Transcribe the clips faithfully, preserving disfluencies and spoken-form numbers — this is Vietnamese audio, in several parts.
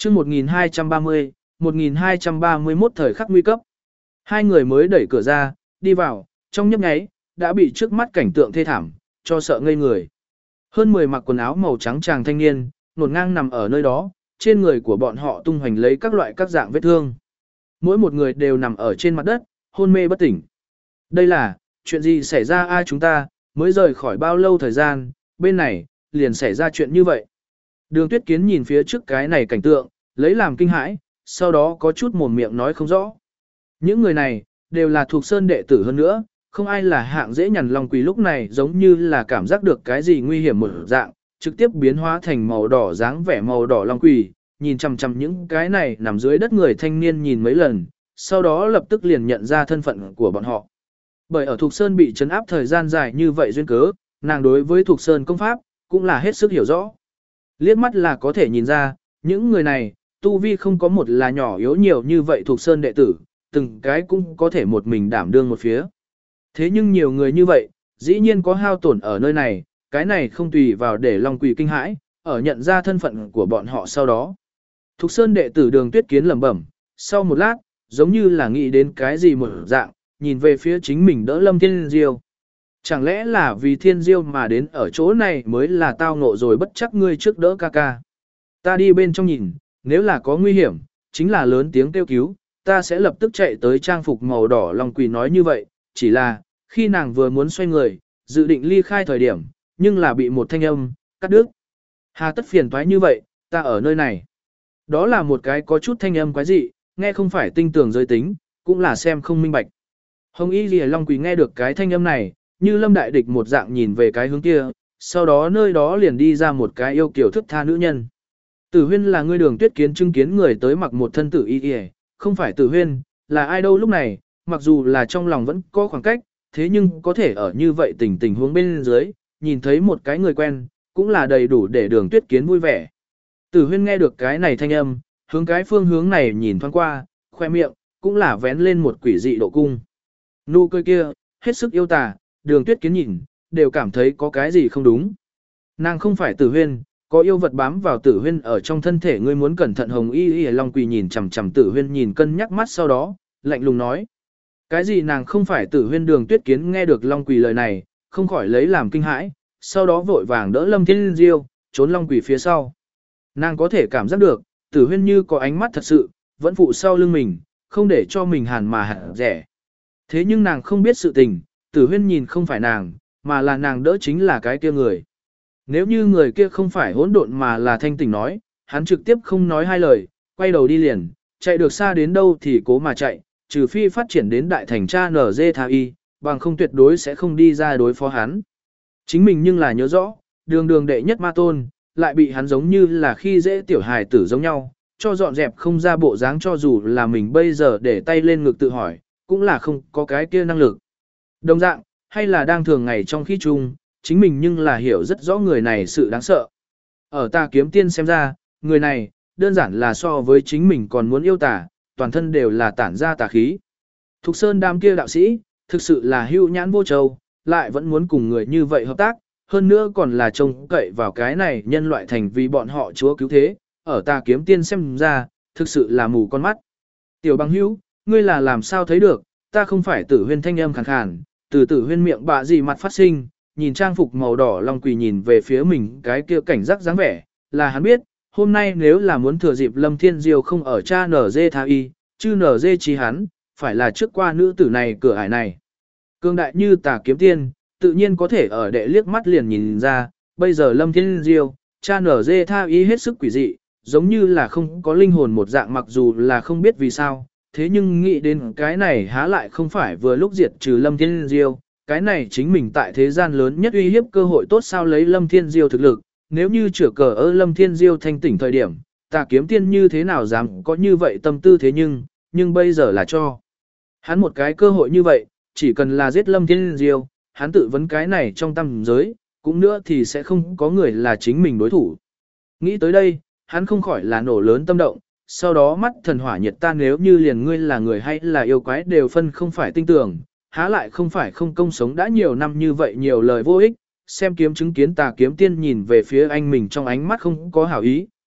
chương một nghìn hai trăm ba mươi, một nghìn hai trăm ba mươi mốt thời khắc nguy cấp. Hai người mới đẩy cửa ra, đi vào, trong nhấp nháy, đã bị trước mắt cảnh tượng thê thảm, cho sợ ngây người. Hơn mười mặc quần áo màu trắng chàng thanh niên, nổn ngang nằm ở nơi đó, trên người của bọn họ tung hoành lấy các loại các dạng vết thương. Mỗi một người đều nằm ở trên mặt đất, hôn mê bất tỉnh. Đây là, chuyện gì xảy ra ai chúng ta, mới rời khỏi bao lâu thời gian, bên này, liền xảy ra chuyện như vậy. Đường Tuyết Kiến nhìn phía trước cái này cảnh tượng, lấy làm kinh hãi, sau đó có chút mồm miệng nói không rõ. Những người này, đều là thuộc sơn đệ tử hơn nữa, không ai là hạng dễ nhằn lòng quỷ lúc này giống như là cảm giác được cái gì nguy hiểm một dạng, trực tiếp biến hóa thành màu đỏ dáng vẻ màu đỏ long quỷ, nhìn chằm chằm những cái này nằm dưới đất người thanh niên nhìn mấy lần, sau đó lập tức liền nhận ra thân phận của bọn họ. Bởi ở Thục Sơn bị trấn áp thời gian dài như vậy duyên cớ, nàng đối với Thục Sơn công pháp, cũng là hết sức hiểu rõ. Liếc mắt là có thể nhìn ra, những người này, tu vi không có một là nhỏ yếu nhiều như vậy Thục Sơn đệ tử, từng cái cũng có thể một mình đảm đương một phía. Thế nhưng nhiều người như vậy, dĩ nhiên có hao tổn ở nơi này, cái này không tùy vào để Long Quỷ kinh hãi, ở nhận ra thân phận của bọn họ sau đó. Thục Sơn đệ tử Đường Tuyết Kiến lẩm bẩm, sau một lát, giống như là nghĩ đến cái gì một dạng, nhìn về phía chính mình đỡ Lâm Thiên Diêu. Chẳng lẽ là vì Thiên Diêu mà đến ở chỗ này mới là tao ngộ rồi bất chắc ngươi trước đỡ ca ca. Ta đi bên trong nhìn, nếu là có nguy hiểm, chính là lớn tiếng kêu cứu, ta sẽ lập tức chạy tới trang phục màu đỏ. Long Quỷ nói như vậy, chỉ là, khi nàng vừa muốn xoay người, dự định ly khai thời điểm, nhưng là bị một thanh âm, cắt đứt. Hà tất phiền toái như vậy, ta ở nơi này. Đó là một cái có chút thanh âm quái dị, nghe không phải tinh tường giới tính, cũng là xem không minh bạch. Hồng Y Lìa Long Quỷ nghe được cái thanh âm này, như lâm đại địch một dạng nhìn về cái hướng kia, sau đó nơi đó liền đi ra một cái yêu kiều thức tha nữ nhân. Tử Huyên là người Đường Tuyết Kiến chứng kiến người tới mặc một thân tử y y, không phải Tử Huyên, là ai đâu lúc này, mặc dù là trong lòng vẫn có khoảng cách, thế nhưng có thể ở như vậy tình tình huống bên dưới, nhìn thấy một cái người quen, cũng là đầy đủ để Đường Tuyết Kiến vui vẻ. Tử Huyên nghe được cái này thanh âm, hướng cái phương hướng này nhìn thoáng qua, khoe miệng, cũng là vén lên một quỷ dị độ cung. Nụ cười kia, hết sức yêu tà, Đường Tuyết Kiến nhìn, đều cảm thấy có cái gì không đúng. Nàng không phải Tử Huyên, có yêu vật bám vào Tử Huyên ở trong thân thể ngươi muốn cẩn thận. Hồng Y Y Long Quỷ nhìn chằm chằm Tử Huyên nhìn cân nhắc mắt sau đó, lạnh lùng nói. Cái gì nàng không phải Tử Huyên? Đường Tuyết Kiến nghe được Long Quỷ lời này, không khỏi lấy làm kinh hãi, sau đó vội vàng đỡ Lâm Thiên Diêu, trốn Long Quỷ phía sau. Nàng có thể cảm giác được, Tử Huyên như có ánh mắt thật sự, vẫn phụ sau lưng mình, không để cho mình hàn mà hạt rẻ. Thế nhưng nàng không biết sự tình, Tử Huyên nhìn không phải nàng, mà là nàng đỡ chính là cái kia người. Nếu như người kia không phải hỗn độn mà là thanh tỉnh nói, hắn trực tiếp không nói hai lời, quay đầu đi liền, chạy được xa đến đâu thì cố mà chạy, trừ phi phát triển đến đại thành cha nở dê tha y, bằng không tuyệt đối sẽ không đi ra đối phó hắn. Chính mình nhưng là nhớ rõ, đường đường đệ nhất ma tôn, lại bị hắn giống như là khi dễ tiểu hài tử giống nhau, cho dọn dẹp không ra bộ dáng, cho dù là mình bây giờ để tay lên ngực tự hỏi, cũng là không có cái kia năng lực. Đồng dạng, hay là đang thường ngày trong khi chung, chính mình nhưng là hiểu rất rõ người này sự đáng sợ. Ở Tà Kiếm Tiên xem ra, người này, đơn giản là so với chính mình còn muốn yêu tà, toàn thân đều là tản ra tà khí. Thục Sơn đám kia đạo sĩ, thực sự là hưu nhãn vô châu, lại vẫn muốn cùng người như vậy hợp tác, hơn nữa còn là trông cậy vào cái này nhân loại thành vì bọn họ chúa cứu thế, ở Tà Kiếm Tiên xem ra, thực sự là mù con mắt. Tiểu Bằng Hữu, ngươi là làm sao thấy được, ta không phải Tử Huyên. Thanh âm khàn khàn, từ Tử Huyên miệng bạ gì mặt phát sinh, nhìn trang phục màu đỏ Long Quỷ nhìn về phía mình cái kia cảnh giác dáng vẻ, là hắn biết, hôm nay nếu là muốn thừa dịp Lâm Thiên Diêu không ở cha nở dê tha y, chứ nở dê chi hắn, phải là trước qua nữ tử này cửa ải này. Cương đại như Tà Kiếm Tiên, tự nhiên có thể ở đệ liếc mắt liền nhìn ra, bây giờ Lâm Thiên Diêu, cha nở dê tha y hết sức quỷ dị, giống như là không có linh hồn một dạng, mặc dù là không biết vì sao, thế nhưng nghĩ đến cái này há lại không phải vừa lúc diệt trừ Lâm Thiên Diêu, cái này chính mình tại thế gian lớn nhất uy hiếp cơ hội tốt sao lấy Lâm Thiên Diêu thực lực, nếu như chữa cờ ơ Lâm Thiên Diêu thanh tỉnh thời điểm, Tà Kiếm Tiên như thế nào dám có như vậy tâm tư. Thế nhưng, nhưng bây giờ là cho hắn một cái cơ hội như vậy, chỉ cần là giết Lâm Thiên Diêu, hắn tự vấn cái này trong tâm giới, cũng nữa thì sẽ không có người là chính mình đối thủ. Nghĩ tới đây, hắn không khỏi là nổ lớn tâm động, sau đó mắt thần hỏa nhiệt, ta nếu như liền ngươi là người hay là yêu quái đều phân không phải tinh tưởng, há lại không phải không công sống đã nhiều năm như vậy nhiều lời vô ích. Xem kiếm chứng kiến Tà Kiếm Tiên nhìn về phía anh mình trong ánh mắt không có hảo ý,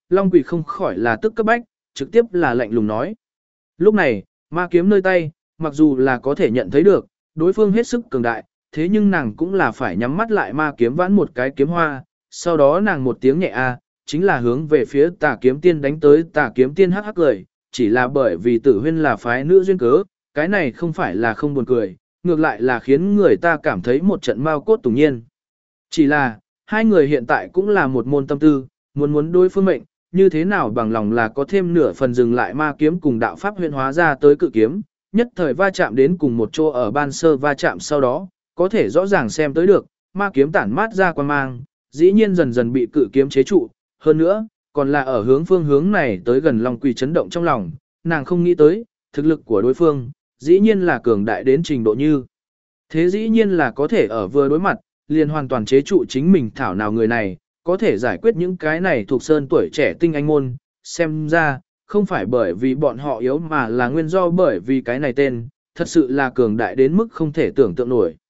Long Quỷ không khỏi là tức cấp bách, trực tiếp là lạnh lùng nói. Lúc này, ma kiếm nơi tay, mặc dù là có thể nhận thấy được, đối phương hết sức cường đại, thế nhưng nàng cũng là phải nhắm mắt lại ma kiếm vãn một cái kiếm hoa, sau đó nàng một tiếng nhẹ a, chính là hướng về phía Tà Kiếm Tiên đánh tới. Tà Kiếm Tiên hắc hắc cười, chỉ là bởi vì Tử Huyên là phái nữ duyên cớ, cái này không phải là không buồn cười, ngược lại là khiến người ta cảm thấy một trận mao cốt tủng nhiên. Chỉ là, hai người hiện tại cũng là một môn tâm tư, muốn muốn đối phương mệnh, như thế nào bằng lòng là có thêm nửa phần dừng lại ma kiếm cùng đạo pháp huyễn hóa ra tới cự kiếm, nhất thời va chạm đến cùng một chỗ. Ở ban sơ va chạm sau đó, có thể rõ ràng xem tới được, ma kiếm tản mát ra quan mang, dĩ nhiên dần dần bị cự kiếm chế trụ, hơn nữa, còn là ở hướng phương hướng này tới gần. Long Quỳ chấn động trong lòng, nàng không nghĩ tới, thực lực của đối phương, dĩ nhiên là cường đại đến trình độ như. Thế dĩ nhiên là có thể ở vừa đối mặt, liền hoàn toàn chế trụ chính mình. Thảo nào người này, có thể giải quyết những cái này thuộc sơn tuổi trẻ tinh anh môn, xem ra, không phải bởi vì bọn họ yếu mà là nguyên do bởi vì cái này tên, thật sự là cường đại đến mức không thể tưởng tượng nổi.